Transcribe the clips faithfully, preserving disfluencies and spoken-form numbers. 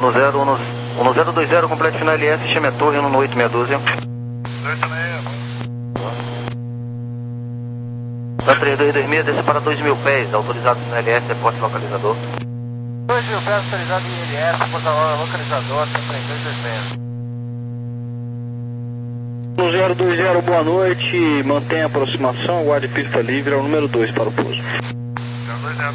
No zero, no, no zero dois zero, completo final L S, chame a torre, no oito meia dúzia. oito meia. Da três dois dois seis, desce para dois mil pés, autorizado no L S, reporte localizador. dois mil pés autorizado em L S, reporte localizador, três dois dois seis. No zero dois zero, boa noite, mantenha a aproximação, aguarde pista livre, é o número dois para o pouso. zero dois zero.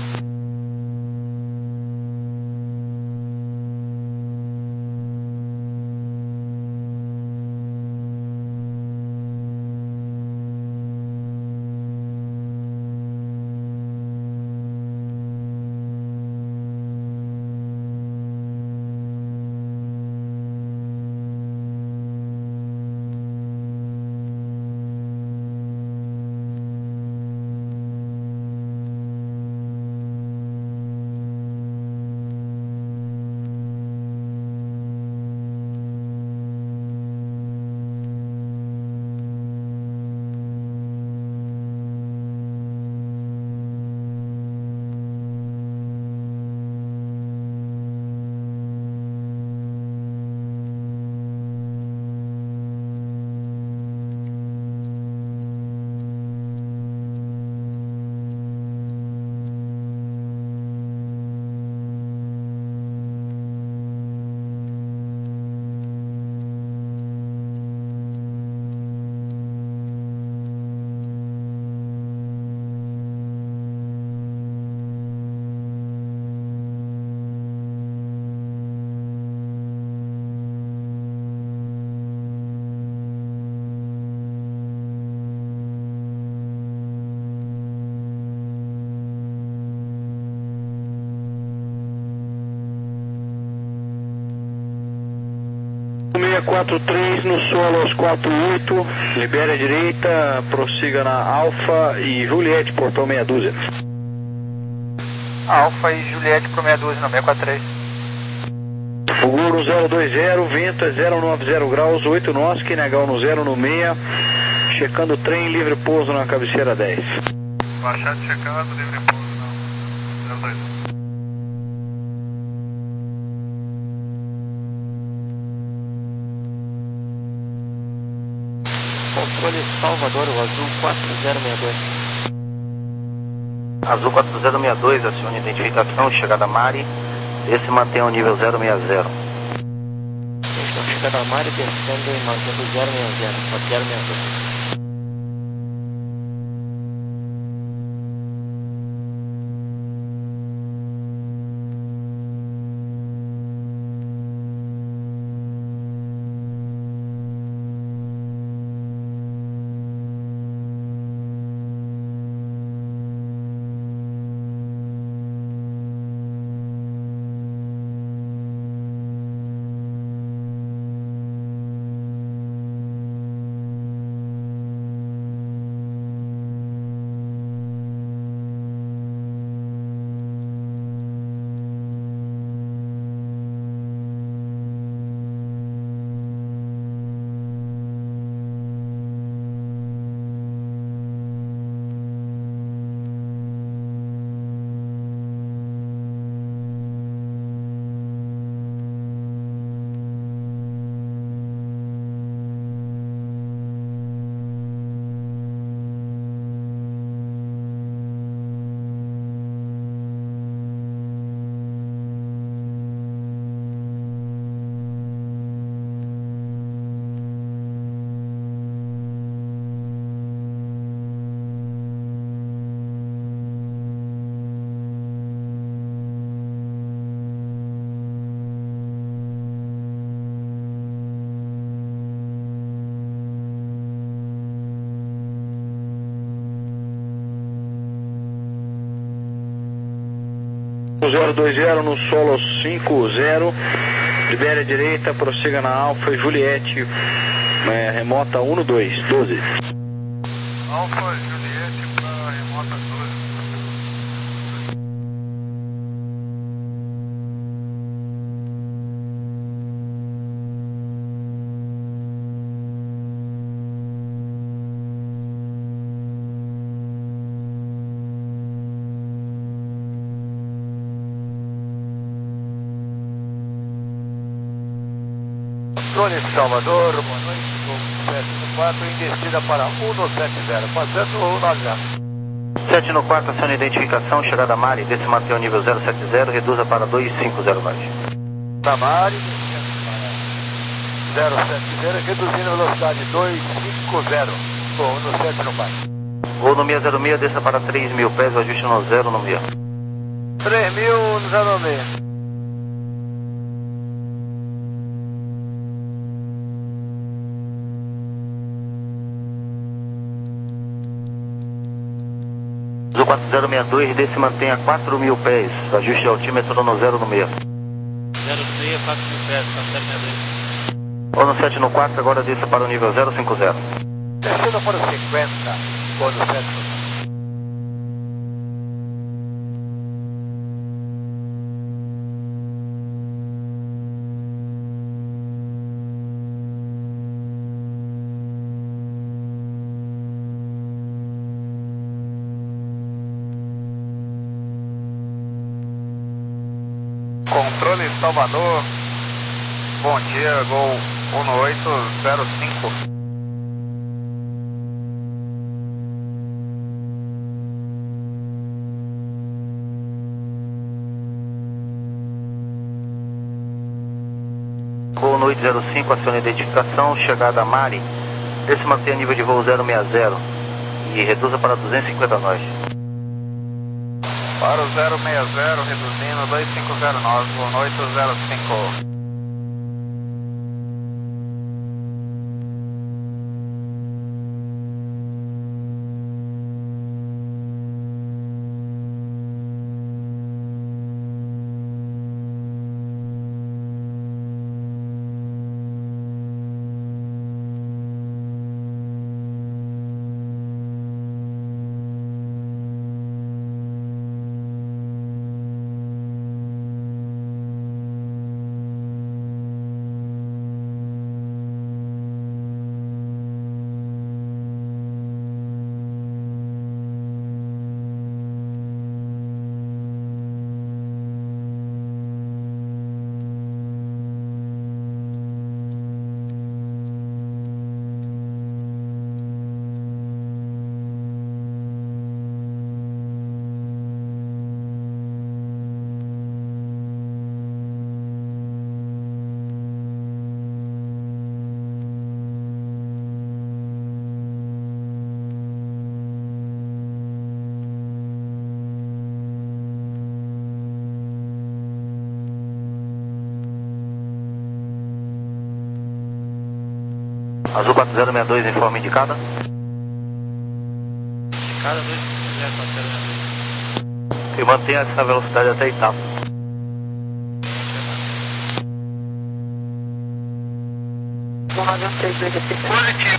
seis quatro três no solo aos quatro oito, libere a direita, prossiga na Alfa e Juliette, portão meia dúzia. Alfa e Juliette pro meia dúzia, no seis quatro três. Seguro zero dois zero, vento é zero nove zero graus, oito nós, Quinegal no zero no meia, checando o trem, livre pouso na cabeceira dez. Baixado checado, livre pouso não. zero dois. Controle Salvador, o azul quatro zero seis dois. Azul quatro zero seis dois, acione identificação, chegada Mari, esse mantém o nível zero seis zero. Então, chegada Mari, descendo e mantendo zero seis zero, só zero seis dois. zero dois zero no solo cinco zero, libere a direita, prossiga na Alfa e Juliette, é, remota um dois, doze. Alfa Juliette para remota doze. Controle Salvador, boa noite, Gol sete no quatro, em descida para um no sete zero, passando um nove zero. sete no quatro, aciona identificação, chegada a Mari, desce manter o nível zero sete zero, reduza para dois cinco zero mais. Da Mari, descendo para zero sete zero, reduzindo a velocidade dois cinco zero, Gol no sete no quatro. Gol no seis zero seis, desça para três mil pés, o ajuste no zero no seis. três mil no zero seis. Azul quatro zero seis dois, desce mantenha quatro mil pés, ajuste altímetro no zero no seis. zero seis, quatro mil pés, quatro zero seis dois. Gol no sete no quatro, agora desça para o nível zero cinco zero. Descendo para o cinquenta, Gol no sete no quatro. Controle Salvador, bom dia, Gol um oito zero cinco. Gol no oito zero cinco, aciona identificação, chegada a Mari, desce mantenha nível de voo zero seis zero e reduza para duzentos e cinquenta nós. Para o zero seis zero, reduzindo dois cinco zero nove, Gol oito zero cinco. Azul quatro zero seis dois, informe indicada. Indicada dois cinco zero, quatro zero seis dois. E mantenha essa velocidade até Itapa. Positivo.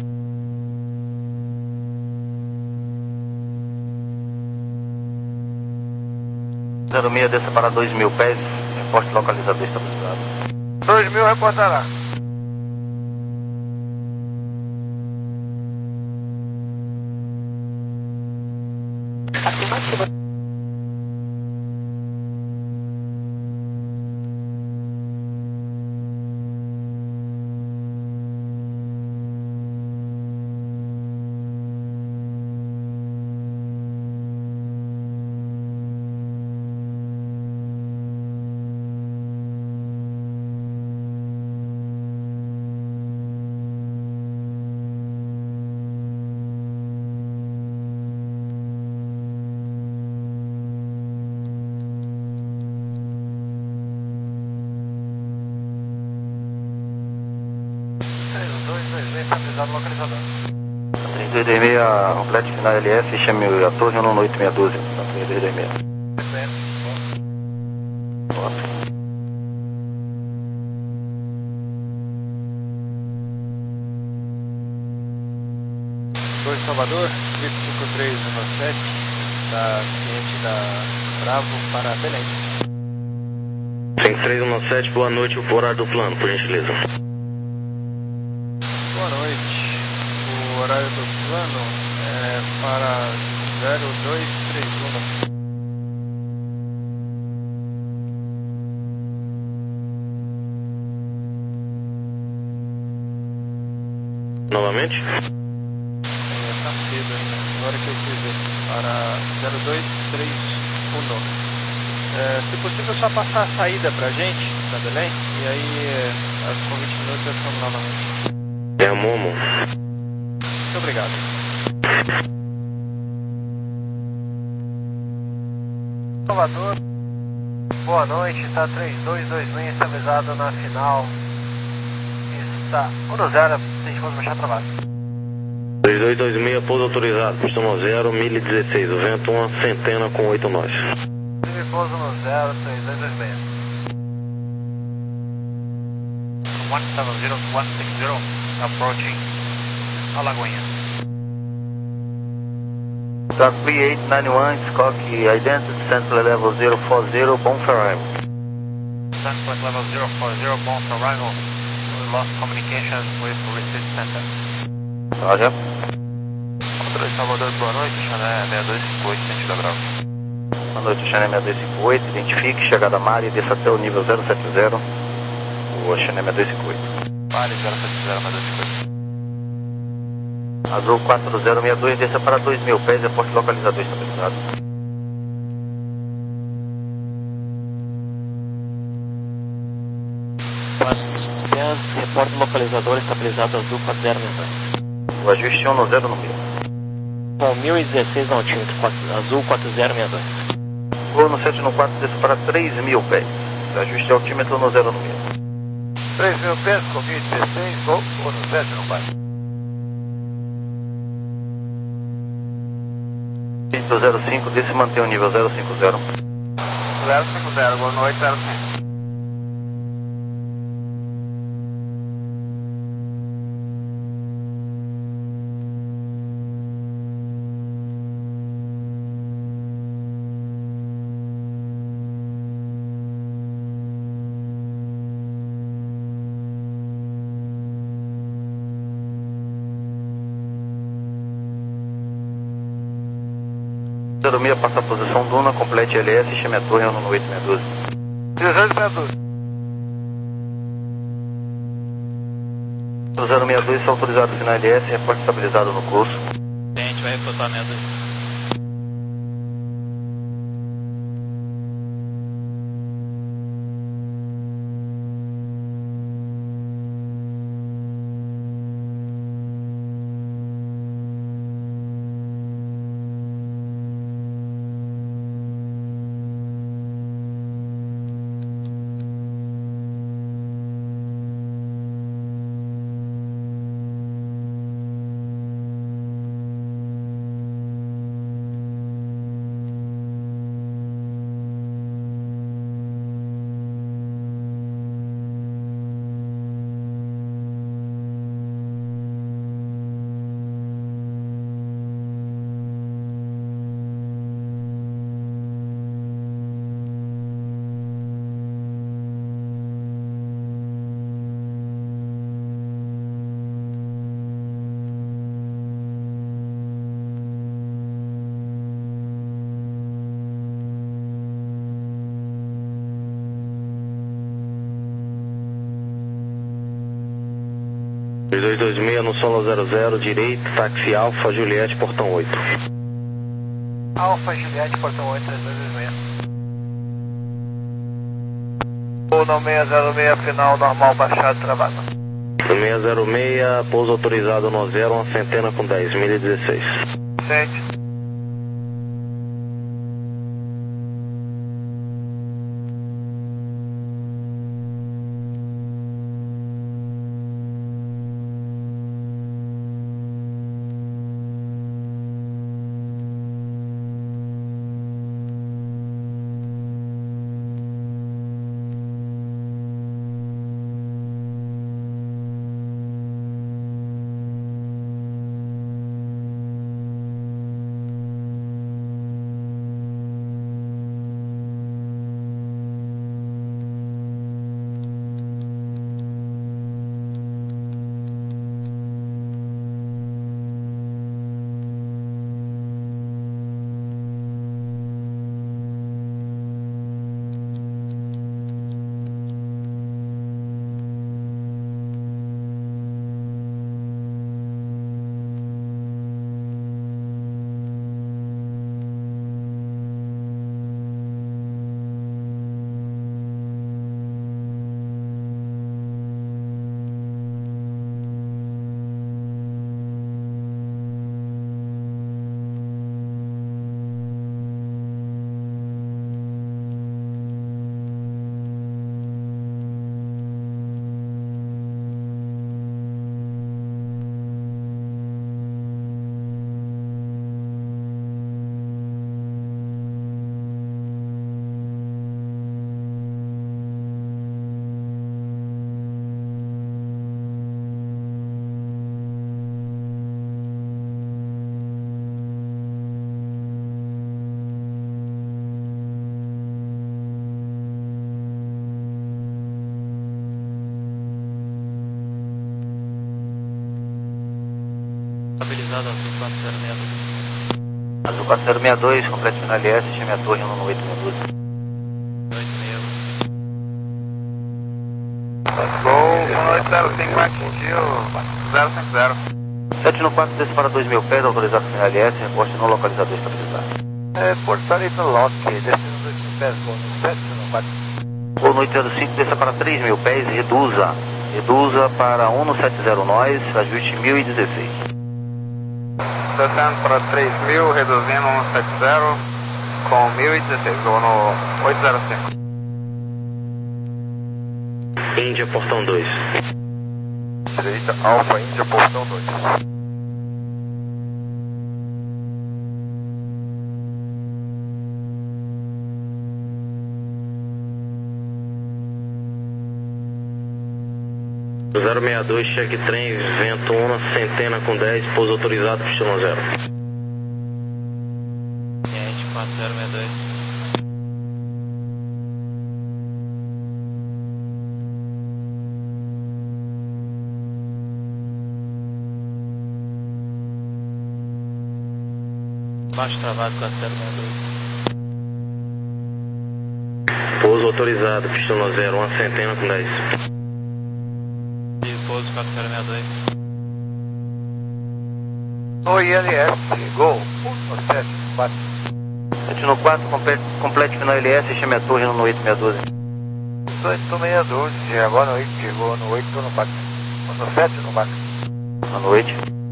zero seis, desça para dois mil pés, reporte localizador estabilizado. dois mil reportará. Afirmativa. Estabilizado localizador. três dois dois seis, complete final L F, chame a torre um oito seis um dois. três dois dois seis. dois Salvador, cinco três um sete, da cliente da Bravo para Belém. cinco três um sete, boa noite, o horário do plano, por gentileza. Boa noite. O horário do plano é para zero dois três um. Novamente? É, tá cedo ainda. Agora que eu fui ver. Para zero dois três um. É, se possível, só passar a saída pra gente, da Belém, e aí, é, com vinte minutos, eu chamo novamente. É a Momo. Muito obrigado. Salvador, boa noite, está três dois dois seis estabilizado na final. Está um no zero, deixa eu baixar travado. três dois dois seis, pouso autorizado, pistão zero, mil e dezesseis, o vento uma centena com oito nós. Pouso no zero, três dois dois seis. one seven zero one six zero, approaching Alagoinha. Track B eight nine one, Skokie, identity, center level zero four zero, bound for arrival. Center level zero four zero, bound for arrival. We lost communication with receipt center. Roger. Salvador, boa noite, Chané seis dois cinco oito, sentido grau. Boa noite, Chané seis dois cinco oito, identifique, chegada Mari, desça até o nível zero sete zero, o Chané seis dois cinco oito. Mari zero sete zero, seis dois cinco oito. Azul quatro zero seis dois, desça para dois mil pés, reporte localizador estabilizado. Reporte localizador estabilizado Azul quatro zero seis dois. O ajuste um no zero no mil. Com mil e dezesseis nautímetros, Azul quatro zero seis dois. Voo no sete no quatro, desça para três mil pés. Ajuste altímetro no zero no mil. três mil pés, com mil e dezesseis, voo no sete no quatro. zero cinco, desse mantém o nível zero cinco zero. zero cinco zero, boa noite, zero cinco. zero seis, passa a posição Duna, complete L S, chame a torre no oito seis doze. dezoito seis doze. zero seis dois, está autorizado final L S, reporte estabilizado no curso. A gente vai reportar seis dois. três dois dois seis no solo zero zero, direito, táxi Alfa, Juliette, portão oito. Alfa, Juliette, portão oito, três dois dois seis. Ou no seis zero seis, final normal, baixado, travado. seis zero seis, pouso autorizado no zero, uma centena com dez, mil e dezesseis. Sente. atualizado, Azul quatro zero seis dois. Azul quatro zero seis dois, complete final L S, chame a torre no oito seis dois. oito seis. Let's go, um oito zero cinco atingiu zero cinco zero. sete no quatro, desce para dois mil pés, autorizado final L S, reposte no localizador estabilizado. É, portar aí no lock, descendo dois mil pés, vou no sete no quatro. Ou no oito zero cinco, desça para três mil pés, reduza. Reduza para um no sete zero nós, ajuste mil e dezesseis. Descendo para três mil, reduzindo um sete zero com mil e dezesseis, vou no oito zero cinco. Índia, portão dois. Direita, Alfa, Índia, portão dois. zero seis dois, cheque trem, vento Una, centena com dez, pouso autorizado, pistão zero. Gente, quatro zero seis dois. Baixo travado, quatro zero seis dois. Pouso autorizado, pistão zero, uma centena com dez. Pouso quatro zero seis dois. No I L S, gol, um no sete no quatro. sete no quatro, complete, complete final L S, chame a torre no oito seis dois. oito seis doze, agora no oito, vou no oito no quatro. No sete no quatro. Boa noite.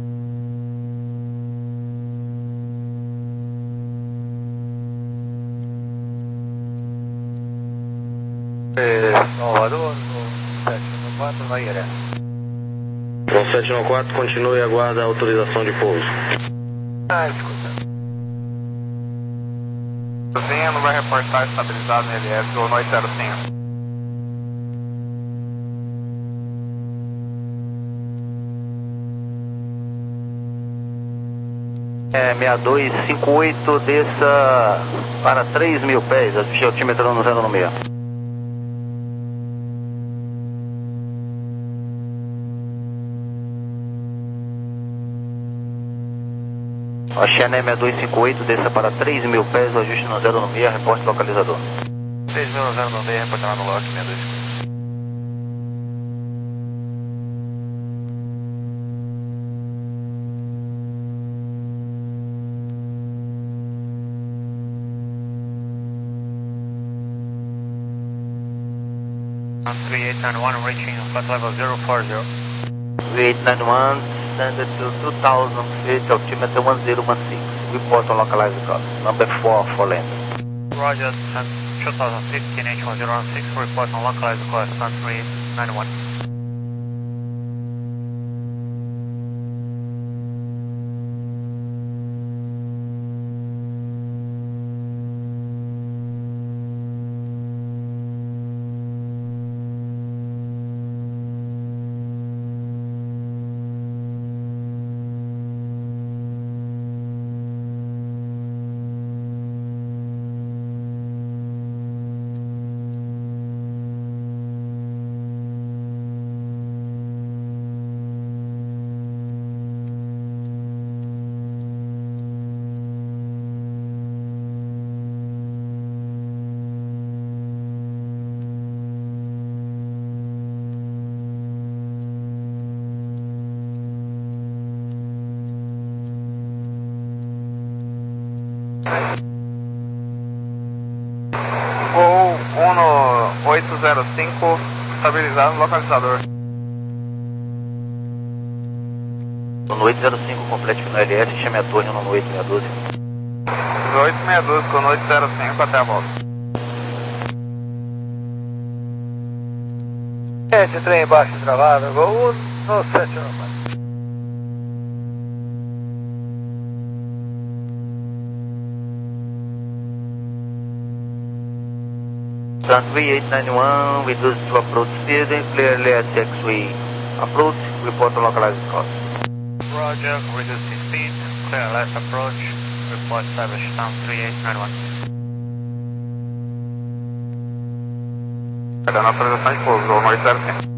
Salvador, no sete no quatro, no I L S. No sete no quatro, continue e aguarda a autorização de pouso. Ah, escuta. Não vai reportar estabilizado no L S ou no oito zero cinco. É, seis dois cinco oito, desça para três mil pés, ajuste altímetro no zero no meio. A Xené seis dois cinco oito, desça para três mil pés, o ajuste no zero no meio, reporte localizador. três mil no zero no meio, reportar lá no lote seis dois cinco oito. three eight nine one, reaching flight level zero four zero. three eight nine one, standard to two thousand feet, altimeter one zero one six. Report on localized cost. Number four for landing. Roger, two thousand fifteen H one zero one six, report on localized cost, three eight nine one. Voo um no oito zero cinco, estabilizado no localizador. No oito zero cinco, complete final L S, chame a torre no oito seis doze. oito seis doze com oito zero cinco até a volta. Esse trem embaixo travado, voo um no sete no quatro. Sun three eight nine one, reduce to approach speed, clear L S X-way approach, report on localized cost. Roger, reduce speed, clear L S approach, report established Sun three eight nine one. Cadê a nossa autorização de pouso, voo oito zero cinco.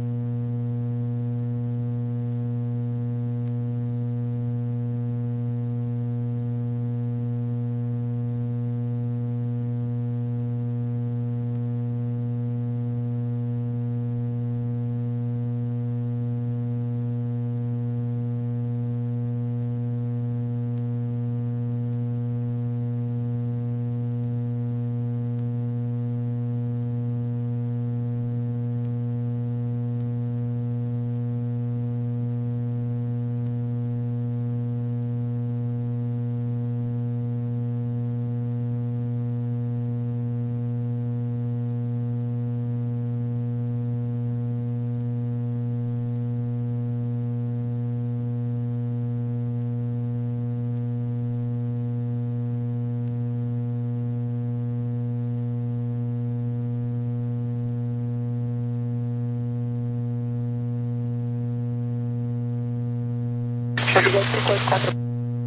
Estabilidade cinco oito quatro.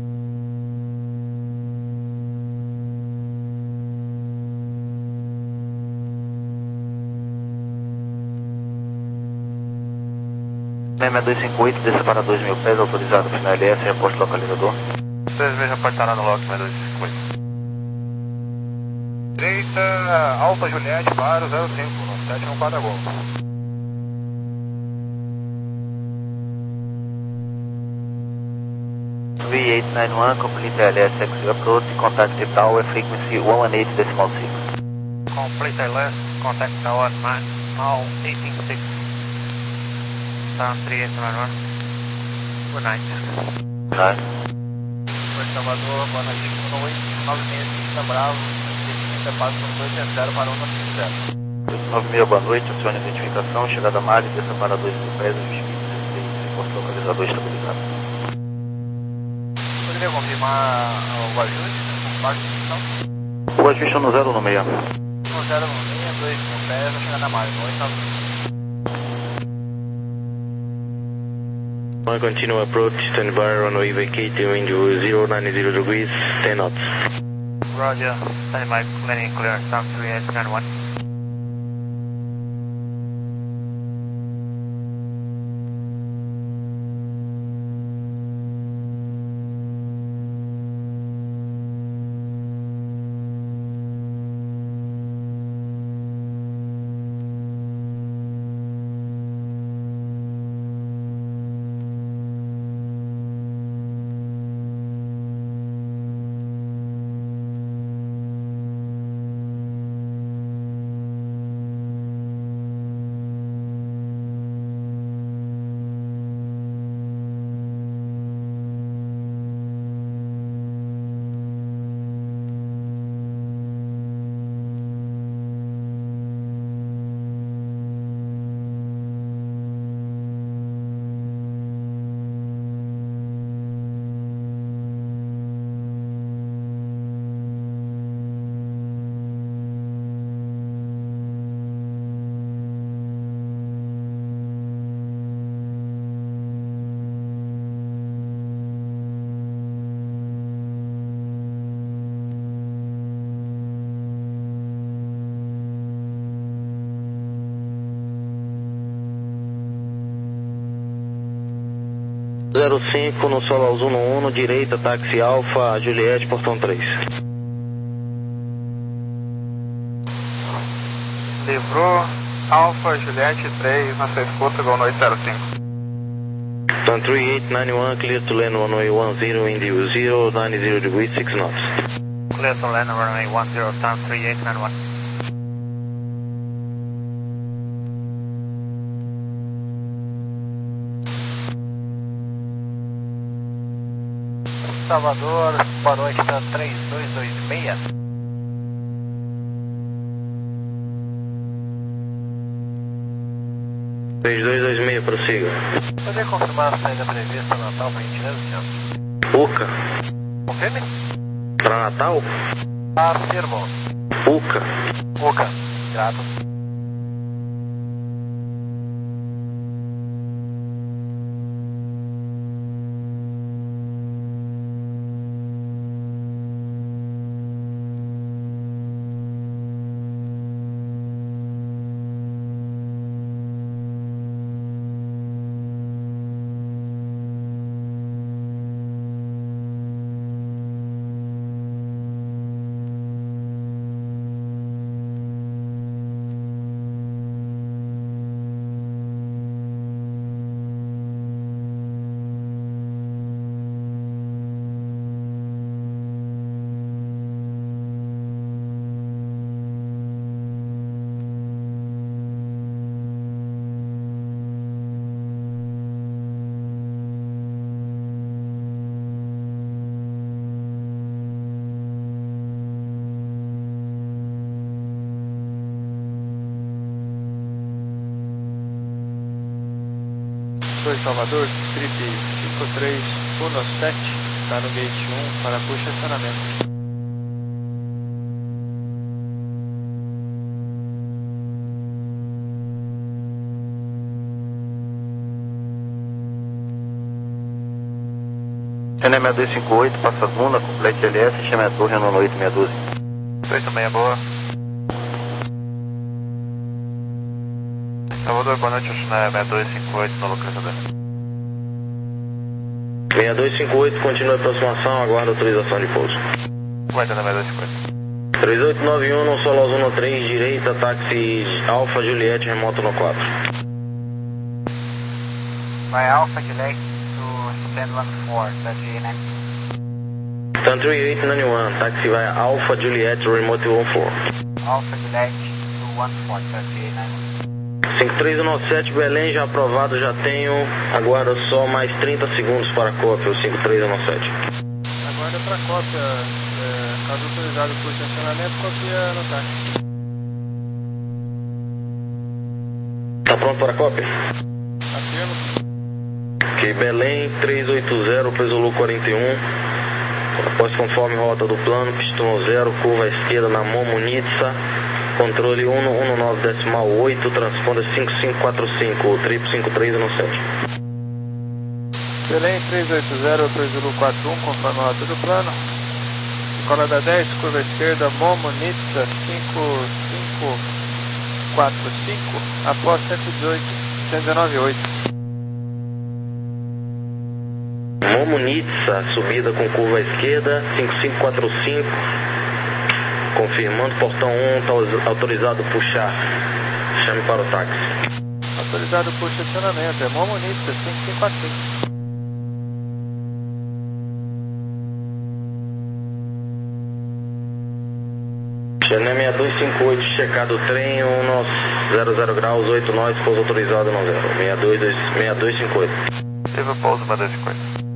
seis seis dois cinco oito, desça para dois mil pés, autorizado final L S, reposto localizador. seis seis reportará no log, seis dois cinco oito. Direita, Alfa Juliette, para zero cinco, no sete um quatro Gol. three eight nine one, complete L S X approach, contact the tower, frequency one one eight decimal six. Complete L S, contact tower, now eighteen six. Sound three eight nine one. Good night. Nice. Oi, Salvador, boa noite. nove seis cinco Bravo, preparo por dois zero para um nove zero. nove mil, boa noite, acione a identificação, chegada a Mali, desça para dois mil pés, dezesseis, reposto localizador estabilizado. Poderia confirmar o ajuste, o parte de função? O ajuste é no zero no meio. no zero no meio, dois mil pés, vou chegar na Mali, oito nove. One continue approach, stand by, runway vacate, wind zero nine zero degrees, ten knots. Roger, stand by, landing clear, sound three eight nine one. zero cinco no solo azul no um, direita, táxi Alfa, Juliette, portão três. Livrou, Alfa, Juliette três, na sua escuta, Gol noite zero cinco. Sun three eight nine one, clear to land runway one zero, wind zero nine zero degrees, six knots. Clear to land runway one zero, sound three eight nine one. Salvador, boa noite, tá três dois dois seis. três dois dois seis, prossiga. Poderia confirmar a saída prevista no Natal para gentileza, senhor? Uca. Confirme? Para Natal? Afirmo. Uca. Uca. Grato. Oi, Salvador, script cinco três um sete, está no gate um para push estacionamento. N M dois cinco oito, passa bunda, complete L S, chama a torre no oito seis um doze. Oi, também é boa. Salvador, boa noite, acho na seis dois cinco oito no localizador. seis dois cinco oito, continua a aproximação, aguarda autorização de pouso. Vai ter na seis dois cinco oito. três oito nove um, no solo zona três, direita, táxi Alfa Juliette, remoto no quatro. Vai Alpha Juliette to stand one four, thirty nine. Stand three eight nine one, táxi vai Alfa Juliette, remote one four. Alpha Juliette to one four, thirty nine. cinco três um sete, Belém, já aprovado, já tenho. Aguarda só mais trinta segundos para a cópia, o cinco três um sete. Aguarda para cópia, é, caso autorizado por estacionamento, copia no táxi. Tá pronto para a cópia? Afirmo. Ok, Belém, três oito zero, peso Lu quarenta e um. Após conforme rota do plano, pistão zero, curva à esquerda na Momunitsa. Controle um um nove decimal oito, transponda cinco cinco quatro cinco, trip cinco três um sete. Belém três oito zero, peso Lu quarenta e um, conforme a rota do plano. Escola da dez, curva à esquerda, Momunitsa cinco cinco quatro cinco, após cento e dezoito, cento e dezenove oito. Momunitsa, subida com curva à esquerda, cinco cinco quatro cinco, confirmando, portão um, está autorizado puxar, chame para o táxi. Autorizado por estacionamento, é Momunitsa cinco cinco quatro cinco. Channel seis dois cinco oito, checado o trem, um nós, zero zero graus, oito nós, pouso autorizado no zero, seis dois cinco oito. Teve o pouso seis dois cinco oito.